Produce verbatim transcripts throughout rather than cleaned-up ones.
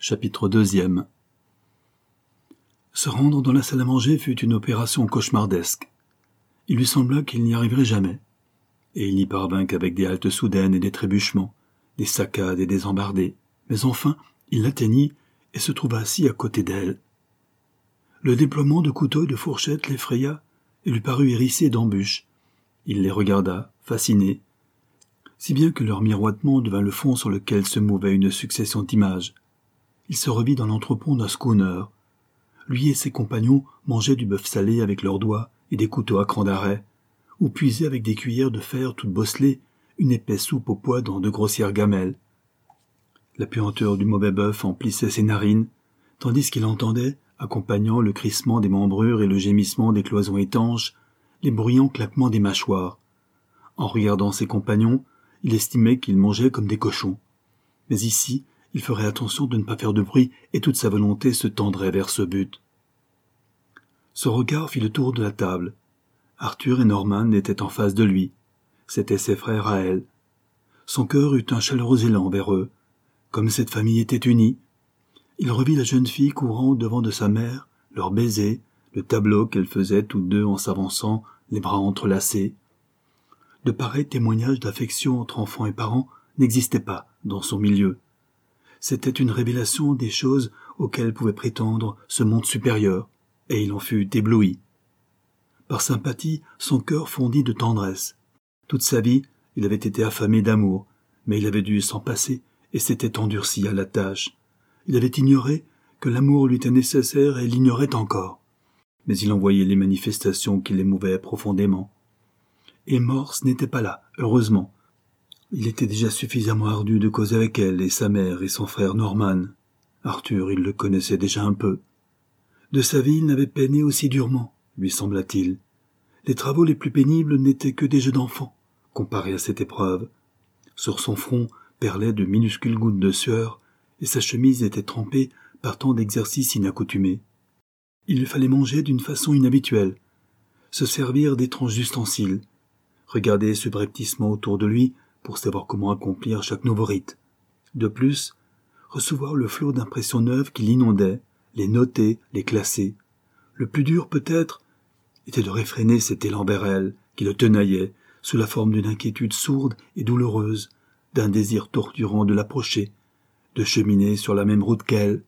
Chapitre deuxième. Se rendre dans la salle à manger fut une opération cauchemardesque. Il lui sembla qu'il n'y arriverait jamais, et il n'y parvint qu'avec des haltes soudaines et des trébuchements, des saccades et des embardées, mais enfin il l'atteignit et se trouva assis à côté d'elle. Le déploiement de couteaux et de fourchettes l'effraya et lui parut hérissé d'embûches. Il les regarda, fasciné, si bien que leur miroitement devint le fond sur lequel se mouvait une succession d'images. Il se revit dans l'entrepont d'un schooner. Lui et ses compagnons mangeaient du bœuf salé avec leurs doigts et des couteaux à cran d'arrêt, ou puisaient avec des cuillères de fer toutes bosselées une épaisse soupe au pois dans de grossières gamelles. La puanteur du mauvais bœuf emplissait ses narines, tandis qu'il entendait, accompagnant le crissement des membrures et le gémissement des cloisons étanches, les bruyants claquements des mâchoires. En regardant ses compagnons, il estimait qu'ils mangeaient comme des cochons. Mais ici, il ferait attention de ne pas faire de bruit et toute sa volonté se tendrait vers ce but. Son regard fit le tour de la table. Arthur et Norman étaient en face de lui. C'étaient ses frères à elle. Son cœur eut un chaleureux élan vers eux. Comme cette famille était unie. Il revit la jeune fille courant devant de sa mère, leur baiser, le tableau qu'elles faisaient toutes deux en s'avançant, les bras entrelacés. De pareils témoignages d'affection entre enfants et parents n'existaient pas dans son milieu. C'était une révélation des choses auxquelles pouvait prétendre ce monde supérieur, et il en fut ébloui. Par sympathie, son cœur fondit de tendresse. Toute sa vie, il avait été affamé d'amour, mais il avait dû s'en passer et s'était endurci à la tâche. Il avait ignoré que l'amour lui était nécessaire et l'ignorait encore. Mais il en voyait les manifestations qui l'émouvaient profondément. Et Morse n'était pas là, heureusement. Il était déjà suffisamment ardu de causer avec elle et sa mère et son frère Norman. Arthur, il le connaissait déjà un peu. De sa vie, il n'avait peiné aussi durement, lui sembla-t-il. Les travaux les plus pénibles n'étaient que des jeux d'enfants, comparés à cette épreuve. Sur son front perlaient de minuscules gouttes de sueur, et sa chemise était trempée par tant d'exercices inaccoutumés. Il lui fallait manger d'une façon inhabituelle, se servir d'étranges ustensiles, regarder subrepticement autour de lui pour savoir comment accomplir chaque nouveau rite. De plus, recevoir le flot d'impressions neuves qui l'inondait, les noter, les classer. Le plus dur, peut-être, était de réfréner cet élan vers elle qui le tenaillait sous la forme d'une inquiétude sourde et douloureuse, d'un désir torturant de l'approcher, de cheminer sur la même route qu'elle.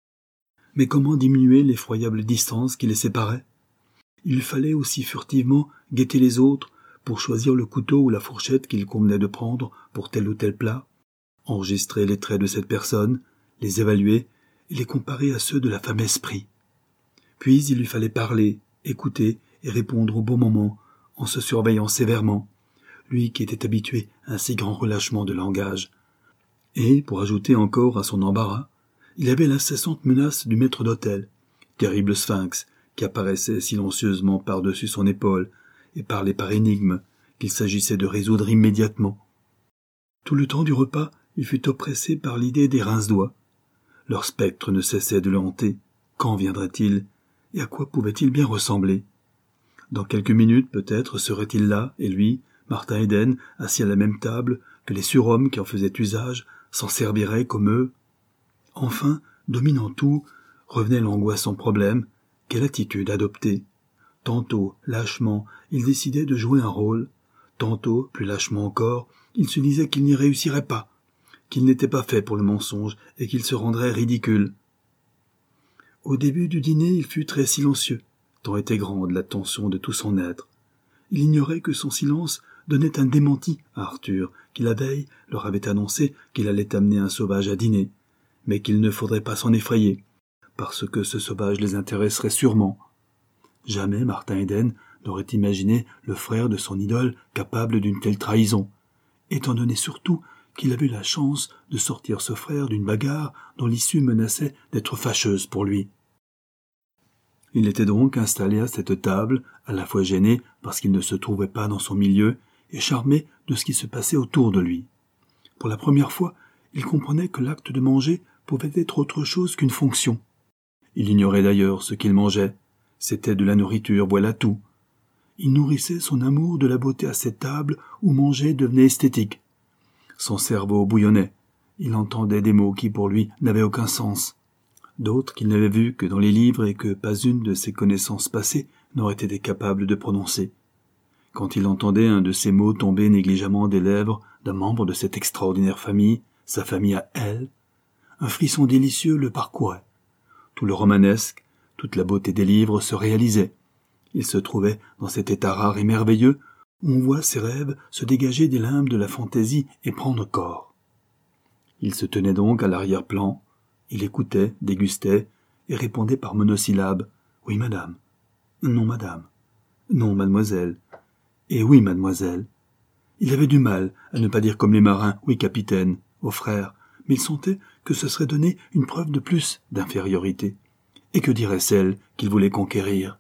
Mais comment diminuer l'effroyable distance qui les séparait? Il fallait aussi furtivement guetter les autres pour choisir le couteau ou la fourchette qu'il convenait de prendre pour tel ou tel plat, enregistrer les traits de cette personne, les évaluer et les comparer à ceux de la femme esprit. Puis il lui fallait parler, écouter et répondre au bon moment, en se surveillant sévèrement, lui qui était habitué à un si grand relâchement de langage. Et, pour ajouter encore à son embarras, il avait l'incessante menace du maître d'hôtel, terrible sphinx qui apparaissait silencieusement par-dessus son épaule et parlait par énigme qu'il s'agissait de résoudre immédiatement. Tout le temps du repas, il fut oppressé par l'idée des rince-doigts. Leur spectre ne cessait de le hanter. Quand viendrait-il et à quoi pouvait-il bien ressembler? Dans quelques minutes, peut-être, serait-il là, et lui, Martin Eden, assis à la même table, que les surhommes qui en faisaient usage s'en serviraient comme eux. Enfin, dominant tout, revenait l'angoissant problème, quelle attitude adopter? Tantôt, lâchement, il décidait de jouer un rôle. Tantôt, plus lâchement encore, il se disait qu'il n'y réussirait pas, qu'il n'était pas fait pour le mensonge et qu'il se rendrait ridicule. Au début du dîner, il fut très silencieux, tant était grande la tension de tout son être. Il ignorait que son silence donnait un démenti à Arthur, qui la veille leur avait annoncé qu'il allait amener un sauvage à dîner, mais qu'il ne faudrait pas s'en effrayer, parce que ce sauvage les intéresserait sûrement. Jamais Martin Eden n'aurait imaginé le frère de son idole capable d'une telle trahison, étant donné surtout qu'il avait eu la chance de sortir ce frère d'une bagarre dont l'issue menaçait d'être fâcheuse pour lui. Il était donc installé à cette table, à la fois gêné parce qu'il ne se trouvait pas dans son milieu et charmé de ce qui se passait autour de lui. Pour la première fois, il comprenait que l'acte de manger pouvait être autre chose qu'une fonction. Il ignorait d'ailleurs ce qu'il mangeait. C'était de la nourriture, voilà tout. Il nourrissait son amour de la beauté à cette table où manger devenait esthétique. Son cerveau bouillonnait, il entendait des mots qui pour lui n'avaient aucun sens, d'autres qu'il n'avait vus que dans les livres et que pas une de ses connaissances passées n'aurait été capable de prononcer. Quand il entendait un de ces mots tomber négligemment des lèvres d'un membre de cette extraordinaire famille, sa famille à elle, un frisson délicieux le parcourait. Tout le romanesque, toute la beauté des livres se réalisait. Il se trouvait dans cet état rare et merveilleux où on voit ses rêves se dégager des limbes de la fantaisie et prendre corps. Il se tenait donc à l'arrière-plan, il écoutait, dégustait, et répondait par monosyllabes « Oui, madame »,« Non, madame »,« Non, mademoiselle », et « Oui, mademoiselle ». Il avait du mal à ne pas dire comme les marins « Oui, capitaine » aux frères, mais il sentait que ce serait donner une preuve de plus d'infériorité. Et que dirait celle qu'il voulait conquérir?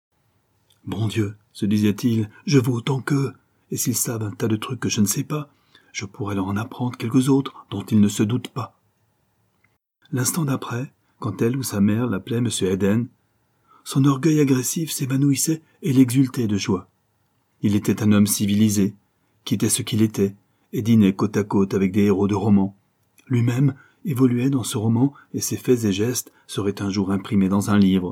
« Bon Dieu, se disait-il, je vaux autant qu'eux, et s'ils savent un tas de trucs que je ne sais pas, je pourrais leur en apprendre quelques autres dont ils ne se doutent pas. » L'instant d'après, quand elle ou sa mère l'appelait M. Eden, son orgueil agressif s'évanouissait et l'exultait de joie. Il était un homme civilisé, qui était ce qu'il était, et dînait côte à côte avec des héros de romans. Lui-même évoluait dans ce roman et ses faits et gestes seraient un jour imprimés dans un livre.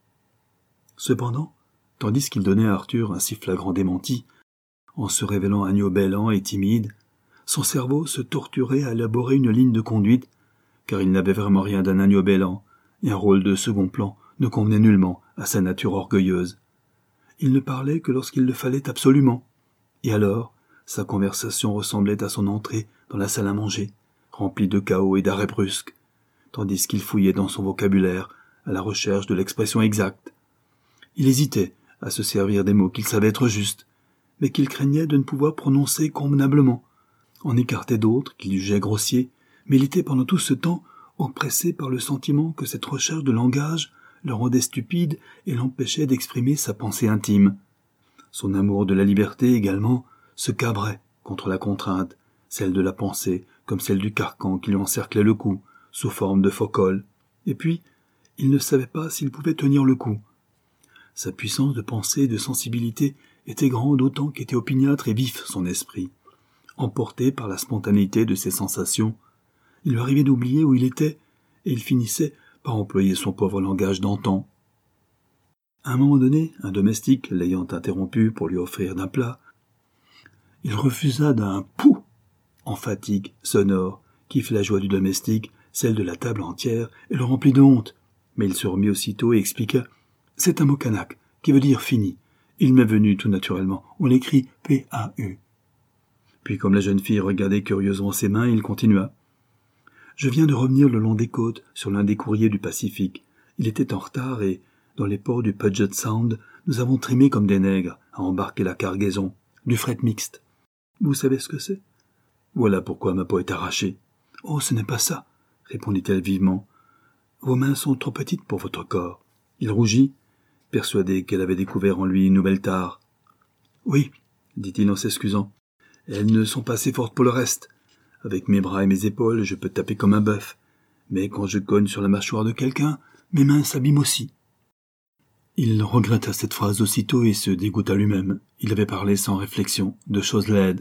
Cependant, tandis qu'il donnait à Arthur un si flagrant démenti, en se révélant agneau bêlant et timide, son cerveau se torturait à élaborer une ligne de conduite, car il n'avait vraiment rien d'un agneau bêlant, et un rôle de second plan ne convenait nullement à sa nature orgueilleuse. Il ne parlait que lorsqu'il le fallait absolument, et alors sa conversation ressemblait à son entrée dans la salle à manger, remplie de chaos et d'arrêts brusques, tandis qu'il fouillait dans son vocabulaire à la recherche de l'expression exacte. Il hésitait à se servir des mots qu'il savait être justes, mais qu'il craignait de ne pouvoir prononcer convenablement, en écartait d'autres qu'il jugeait grossiers, mais il était pendant tout ce temps oppressé par le sentiment que cette recherche de langage le rendait stupide et l'empêchait d'exprimer sa pensée intime. Son amour de la liberté également se cabrait contre la contrainte, celle de la pensée comme celle du carcan qui lui encerclait le cou, sous forme de faux col. Et puis, il ne savait pas s'il pouvait tenir le coup. Sa puissance de pensée et de sensibilité était grande autant qu'était opiniâtre et vif son esprit. Emporté par la spontanéité de ses sensations, il lui arrivait d'oublier où il était, et il finissait par employer son pauvre langage d'antan. À un moment donné, un domestique l'ayant interrompu pour lui offrir d'un plat, il refusa d'un « pou » emphatique, sonore, qui fit la joie du domestique, celle de la table entière, et le remplit de honte. Mais il se remit aussitôt et expliqua « C'est un mot kanak, qui veut dire fini. Il m'est venu tout naturellement. On l'écrit P A U. » Puis, comme la jeune fille regardait curieusement ses mains, il continua. « Je viens de revenir le long des côtes, sur l'un des courriers du Pacifique. Il était en retard et, dans les ports du Puget Sound, nous avons trimé comme des nègres à embarquer la cargaison, du fret mixte. Vous savez ce que c'est? Voilà pourquoi ma peau est arrachée. Oh, ce n'est pas ça, répondit-elle vivement. Vos mains sont trop petites pour votre corps. Il rougit, persuadé qu'elle avait découvert en lui une nouvelle tare. Oui, dit-il en s'excusant. Elles ne sont pas assez fortes pour le reste. Avec mes bras et mes épaules, je peux taper comme un bœuf. Mais quand je cogne sur la mâchoire de quelqu'un, mes mains s'abîment aussi. Il regretta cette phrase aussitôt et se dégoûta lui-même. Il avait parlé sans réflexion, de choses laides.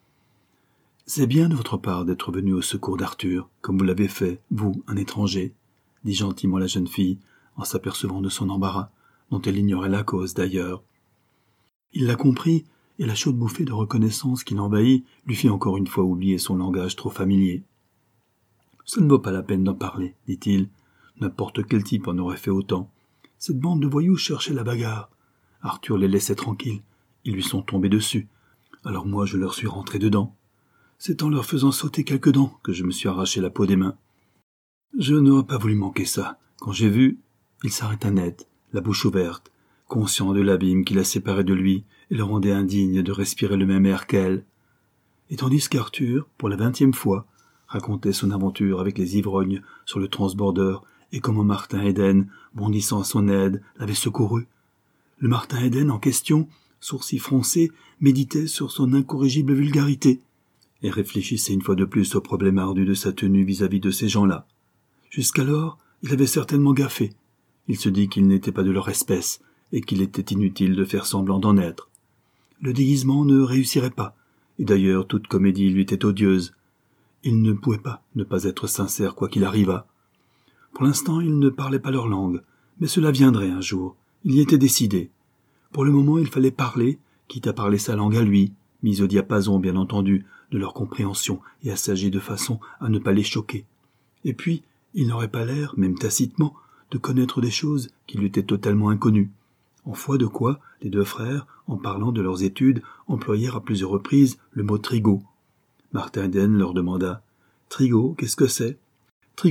C'est bien de votre part d'être venu au secours d'Arthur, comme vous l'avez fait, vous, un étranger, dit gentiment la jeune fille, en s'apercevant de son embarras, dont elle ignorait la cause d'ailleurs. Il la comprit, et la chaude bouffée de reconnaissance qui l'envahit lui fit encore une fois oublier son langage trop familier. « Ça ne vaut pas la peine d'en parler, dit-il. N'importe quel type en aurait fait autant. Cette bande de voyous cherchait la bagarre. Arthur les laissait tranquilles. Ils lui sont tombés dessus. Alors moi, je leur suis rentré dedans. C'est en leur faisant sauter quelques dents que je me suis arraché la peau des mains. Je n'aurais pas voulu manquer ça. Quand j'ai vu, il s'arrêta net, la bouche ouverte, conscient de l'abîme qui la séparait de lui et le rendait indigne de respirer le même air qu'elle. Et tandis qu'Arthur, pour la vingtième fois, racontait son aventure avec les ivrognes sur le transbordeur et comment Martin Eden, bondissant à son aide, l'avait secouru. Le Martin Eden en question, sourcils froncés, méditait sur son incorrigible vulgarité et réfléchissait une fois de plus au problème ardu de sa tenue vis-à-vis de ces gens-là. Jusqu'alors, il avait certainement gaffé. Il se dit qu'il n'était pas de leur espèce et qu'il était inutile de faire semblant d'en être. Le déguisement ne réussirait pas, et d'ailleurs toute comédie lui était odieuse. Il ne pouvait pas ne pas être sincère quoi qu'il arrivât. Pour l'instant, il ne parlait pas leur langue, mais cela viendrait un jour. Il y était décidé. Pour le moment, il fallait parler, quitte à parler sa langue à lui, mise au diapason, bien entendu, de leur compréhension et assagée de façon à ne pas les choquer. Et puis, il n'aurait pas l'air, même tacitement, de connaître des choses qui lui étaient totalement inconnues. En foi de quoi, les deux frères, en parlant de leurs études, employèrent à plusieurs reprises le mot trigo. Martin Eden leur demanda « Trigo, qu'est-ce que c'est ?»« Trigonométrie »,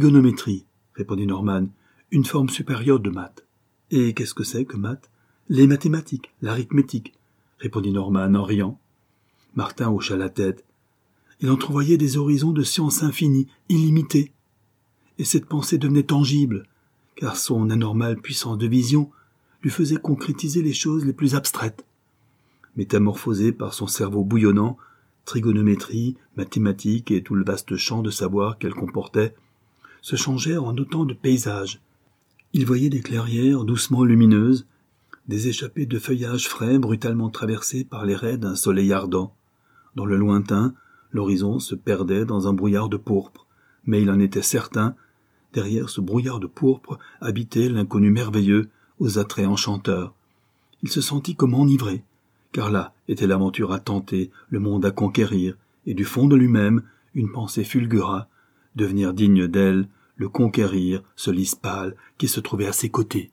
répondit Norman, « une forme supérieure de maths. »« Et qu'est-ce que c'est que maths ?»« Les mathématiques, l'arithmétique », répondit Norman en riant. Martin hocha la tête. Il entrevoyait des horizons de sciences infinies, illimitées. Et cette pensée devenait tangible, car son anormale puissance de vision lui faisait concrétiser les choses les plus abstraites. Métamorphosé par son cerveau bouillonnant, trigonométrie, mathématiques et tout le vaste champ de savoir qu'elle comportait se changèrent en autant de paysages. Il voyait des clairières doucement lumineuses, des échappées de feuillages frais brutalement traversés par les raies d'un soleil ardent. Dans le lointain, l'horizon se perdait dans un brouillard de pourpre, mais il en était certain, derrière ce brouillard de pourpre habitait l'inconnu merveilleux aux attraits enchanteurs. Il se sentit comme enivré, car là était l'aventure à tenter, le monde à conquérir, et du fond de lui-même, une pensée fulgura, devenir digne d'elle, le conquérir, ce lys pâle qui se trouvait à ses côtés.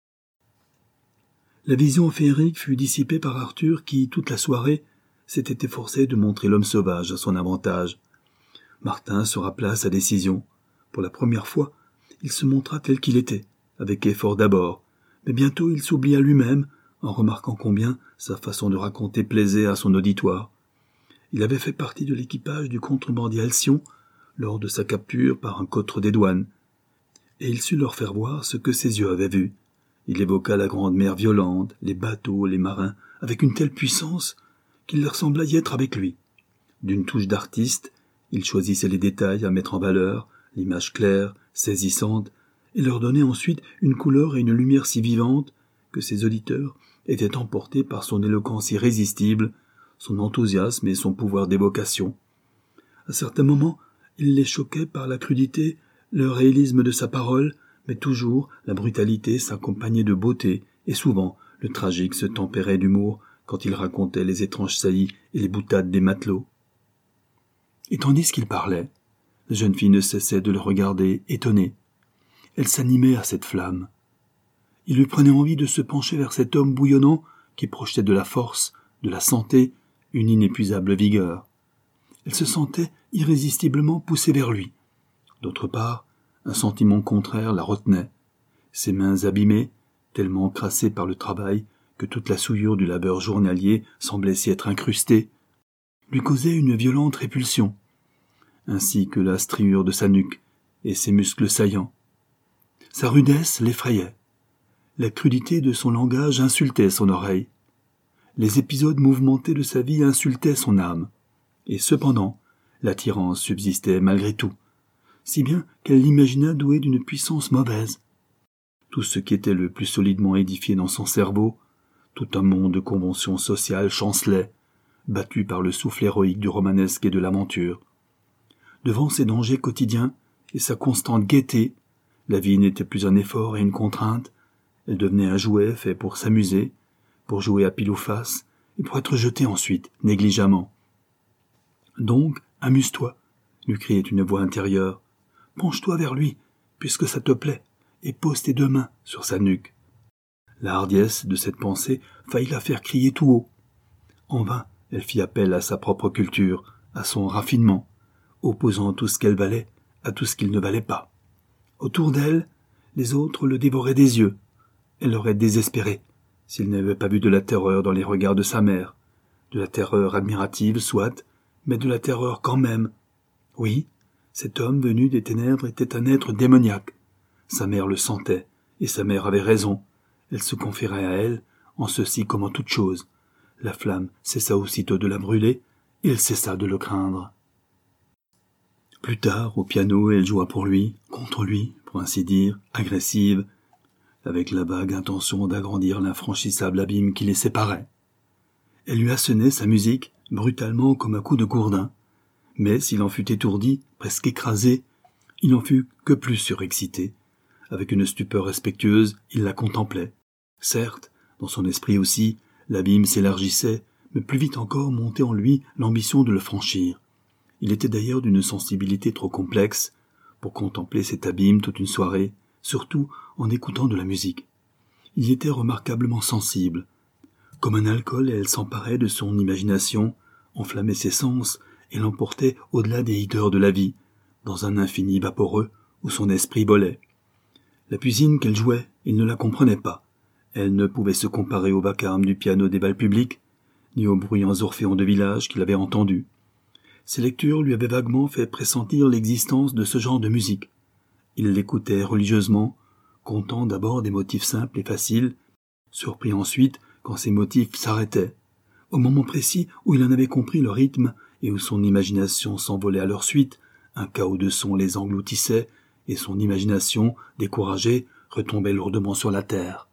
La vision féerique fut dissipée par Arthur qui, toute la soirée, s'était efforcé de montrer l'homme sauvage à son avantage. Martin se rappela sa décision. Pour la première fois, il se montra tel qu'il était, avec effort d'abord, mais bientôt il s'oublia lui-même, en remarquant combien sa façon de raconter plaisait à son auditoire. Il avait fait partie de l'équipage du contrebandier Alcyon lors de sa capture par un cotre des douanes, et il sut leur faire voir ce que ses yeux avaient vu. Il évoqua la grande mer violente, les bateaux, les marins, avec une telle puissance qu'il leur sembla y être avec lui. D'une touche d'artiste, il choisissait les détails à mettre en valeur, l'image claire, saisissante, et leur donnait ensuite une couleur et une lumière si vivantes que ses auditeurs étaient emportés par son éloquence irrésistible, son enthousiasme et son pouvoir d'évocation. À certains moments, il les choquait par la crudité, le réalisme de sa parole, mais toujours la brutalité s'accompagnait de beauté, et souvent le tragique se tempérait d'humour quand il racontait les étranges saillies et les boutades des matelots. Et tandis qu'il parlait, la jeune fille ne cessait de le regarder, étonnée. Elle s'animait à cette flamme. Il lui prenait envie de se pencher vers cet homme bouillonnant qui projetait de la force, de la santé, une inépuisable vigueur. Elle se sentait irrésistiblement poussée vers lui. D'autre part, un sentiment contraire la retenait. Ses mains abîmées, tellement crassées par le travail que toute la souillure du labeur journalier semblait s'y être incrustée, lui causaient une violente répulsion, ainsi que la striure de sa nuque et ses muscles saillants. Sa rudesse l'effrayait. La crudité de son langage insultait son oreille. Les épisodes mouvementés de sa vie insultaient son âme. Et cependant, l'attirance subsistait malgré tout, si bien qu'elle l'imagina doué d'une puissance mauvaise. Tout ce qui était le plus solidement édifié dans son cerveau, tout un monde de conventions sociales chancelait, battu par le souffle héroïque du romanesque et de l'aventure. Devant ses dangers quotidiens et sa constante gaieté, la vie n'était plus un effort et une contrainte, elle devenait un jouet fait pour s'amuser, pour jouer à pile ou face, et pour être jeté ensuite, négligemment. Donc, amuse-toi, lui criait une voix intérieure. Penche-toi vers lui, puisque ça te plaît, et pose tes deux mains sur sa nuque. La hardiesse de cette pensée faillit la faire crier tout haut. En vain, elle fit appel à sa propre culture, à son raffinement, opposant tout ce qu'elle valait à tout ce qu'il ne valait pas. Autour d'elle, les autres le dévoraient des yeux. Elle aurait désespéré s'il n'avait pas vu de la terreur dans les regards de sa mère, de la terreur admirative, soit, mais de la terreur quand même. Oui, cet homme venu des ténèbres était un être démoniaque. Sa mère le sentait, et sa mère avait raison. Elle se conférait à elle, en ceci comme en toute chose. La flamme cessa aussitôt de la brûler, et elle cessa de le craindre. Plus tard, au piano, elle joua pour lui, contre lui, pour ainsi dire, agressive, avec la vague intention d'agrandir l'infranchissable abîme qui les séparait. Elle lui assonnait sa musique, brutalement comme un coup de gourdin, mais s'il en fut étourdi presque écrasé, il n'en fut que plus surexcité. Avec une stupeur respectueuse, il la contemplait. Certes, dans son esprit aussi, l'abîme s'élargissait, mais plus vite encore montait en lui l'ambition de le franchir. Il était d'ailleurs d'une sensibilité trop complexe pour contempler cet abîme toute une soirée, surtout en écoutant de la musique. Il y était remarquablement sensible. Comme un alcool, elle s'emparait de son imagination, enflammait ses sens et l'emportait au-delà des hideurs de la vie, dans un infini vaporeux où son esprit volait. La cuisine qu'elle jouait, il ne la comprenait pas. Elle ne pouvait se comparer au vacarme du piano des bals publics, ni aux bruyants orphéons de village qu'il avait entendus. Ses lectures lui avaient vaguement fait pressentir l'existence de ce genre de musique. Il l'écoutait religieusement, comptant d'abord des motifs simples et faciles, surpris ensuite quand ces motifs s'arrêtaient, au moment précis où il en avait compris le rythme et où son imagination s'envolait à leur suite, un chaos de sons les engloutissait et son imagination, découragée, retombait lourdement sur la terre.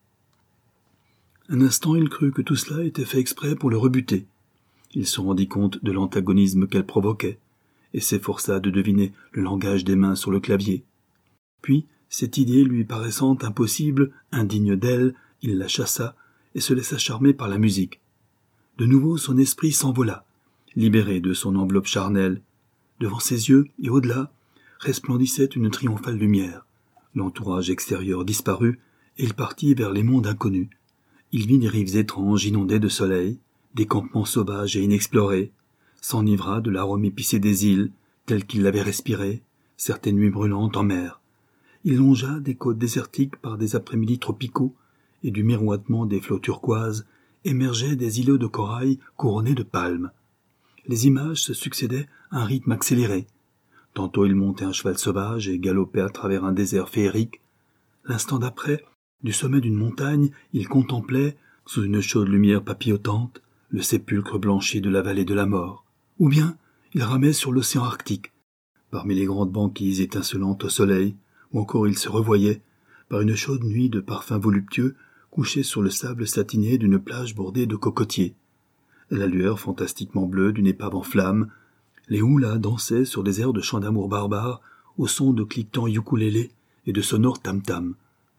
Un instant, il crut que tout cela était fait exprès pour le rebuter. Il se rendit compte de l'antagonisme qu'elle provoquait, et s'efforça de deviner le langage des mains sur le clavier. Puis, cette idée lui paraissant impossible, indigne d'elle, il la chassa et se laissa charmer par la musique. De nouveau, son esprit s'envola, libéré de son enveloppe charnelle. Devant ses yeux, et au-delà, resplendissait une triomphale lumière. L'entourage extérieur disparut, et il partit vers les mondes inconnus. Il vit des rives étranges inondées de soleil, des campements sauvages et inexplorés, s'enivra de l'arôme épicé des îles, tel qu'il l'avait respiré, certaines nuits brûlantes en mer. Il longea des côtes désertiques par des après-midi tropicaux, et du miroitement des flots turquoises émergeaient des îlots de corail couronnés de palmes. Les images se succédaient à un rythme accéléré. Tantôt il montait un cheval sauvage et galopait à travers un désert féerique. L'instant d'après, du sommet d'une montagne, il contemplait, sous une chaude lumière papillotante, le sépulcre blanchi de la vallée de la mort. Ou bien, il ramait sur l'océan Arctique, parmi les grandes banquises étincelantes au soleil, ou encore il se revoyait, par une chaude nuit de parfums voluptueux, couché sur le sable satiné d'une plage bordée de cocotiers. La lueur fantastiquement bleue d'une épave en flammes, les houlas dansaient sur des airs de chants d'amour barbares, au son de cliquetants ukulélés et de sonores tam-tam.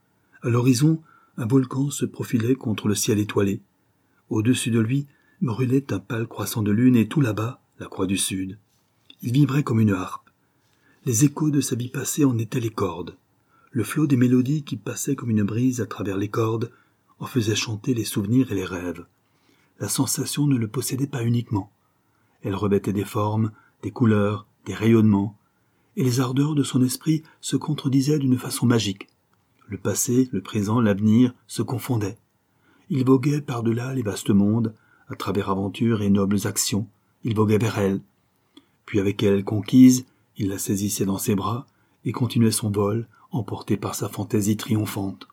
À l'horizon, un volcan se profilait contre le ciel étoilé. Au-dessus de lui, brûlait un pâle croissant de lune et tout là-bas, la croix du Sud. Il vibrait comme une harpe. Les échos de sa vie passée en étaient les cordes. Le flot des mélodies qui passaient comme une brise à travers les cordes en faisait chanter les souvenirs et les rêves. La sensation ne le possédait pas uniquement. Elle revêtait des formes, des couleurs, des rayonnements, et les ardeurs de son esprit se contredisaient d'une façon magique. Le passé, le présent, l'avenir se confondaient. Il voguait par-delà les vastes mondes, à travers aventures et nobles actions. Il voguait vers elle. Puis avec elle conquise, il la saisissait dans ses bras et continuait son vol, emporté par sa fantaisie triomphante.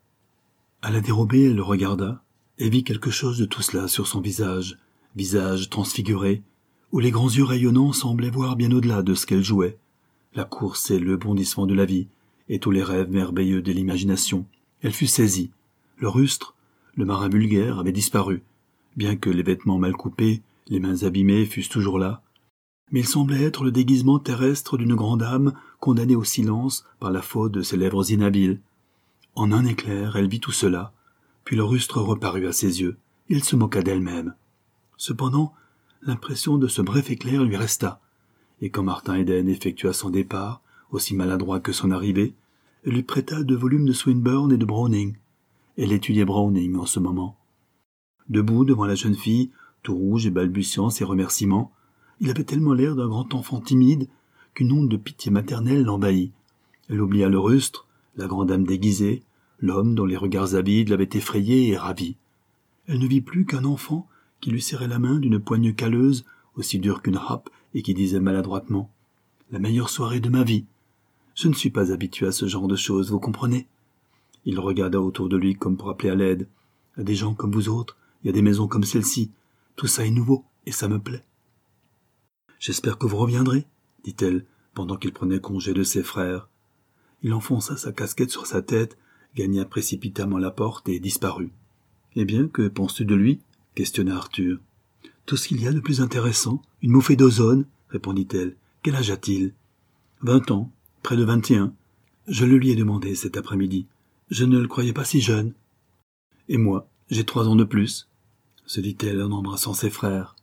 À la dérobée, elle le regarda et vit quelque chose de tout cela sur son visage, visage transfiguré, où les grands yeux rayonnants semblaient voir bien au-delà de ce qu'elle jouait, la course et le bondissement de la vie, et tous les rêves merveilleux de l'imagination. Elle fut saisie. Le rustre, le marin vulgaire, avait disparu, bien que les vêtements mal coupés, les mains abîmées fussent toujours là, mais il semblait être le déguisement terrestre d'une grande âme condamnée au silence par la faute de ses lèvres inhabiles. En un éclair, elle vit tout cela, puis le rustre reparut à ses yeux, et elle se moqua d'elle-même. Cependant, l'impression de ce bref éclair lui resta, et quand Martin Eden effectua son départ, aussi maladroit que son arrivée, elle lui prêta deux volumes de Swinburne et de Browning. Elle étudiait Browning en ce moment. Debout devant la jeune fille, tout rouge et balbutiant ses remerciements, il avait tellement l'air d'un grand enfant timide qu'une onde de pitié maternelle l'envahit. Elle oublia le rustre, la grande âme déguisée, l'homme dont les regards avides l'avaient effrayée et ravie. Elle ne vit plus qu'un enfant qui lui serrait la main d'une poigne calleuse, aussi dure qu'une râpe, et qui disait maladroitement « La meilleure soirée de ma vie. Je ne suis pas habitué à ce genre de choses, vous comprenez ?» Il regarda autour de lui comme pour appeler à l'aide. « À des gens comme vous autres, il y a des maisons comme celle-ci. Tout ça est nouveau, et ça me plaît. »« J'espère que vous reviendrez, » dit-elle, pendant qu'il prenait congé de ses frères. Il enfonça sa casquette sur sa tête, gagna précipitamment la porte et disparut. « Eh bien, que penses-tu de lui ?» questionna Arthur. « Tout ce qu'il y a de plus intéressant, une bouffée d'ozone, » répondit-elle. Quel âge a-t-il ? Vingt ans, près de vingt et un. Je le lui ai demandé cet après-midi. Je ne le croyais pas si jeune. Et moi, j'ai trois ans de plus, se dit-elle en embrassant ses frères.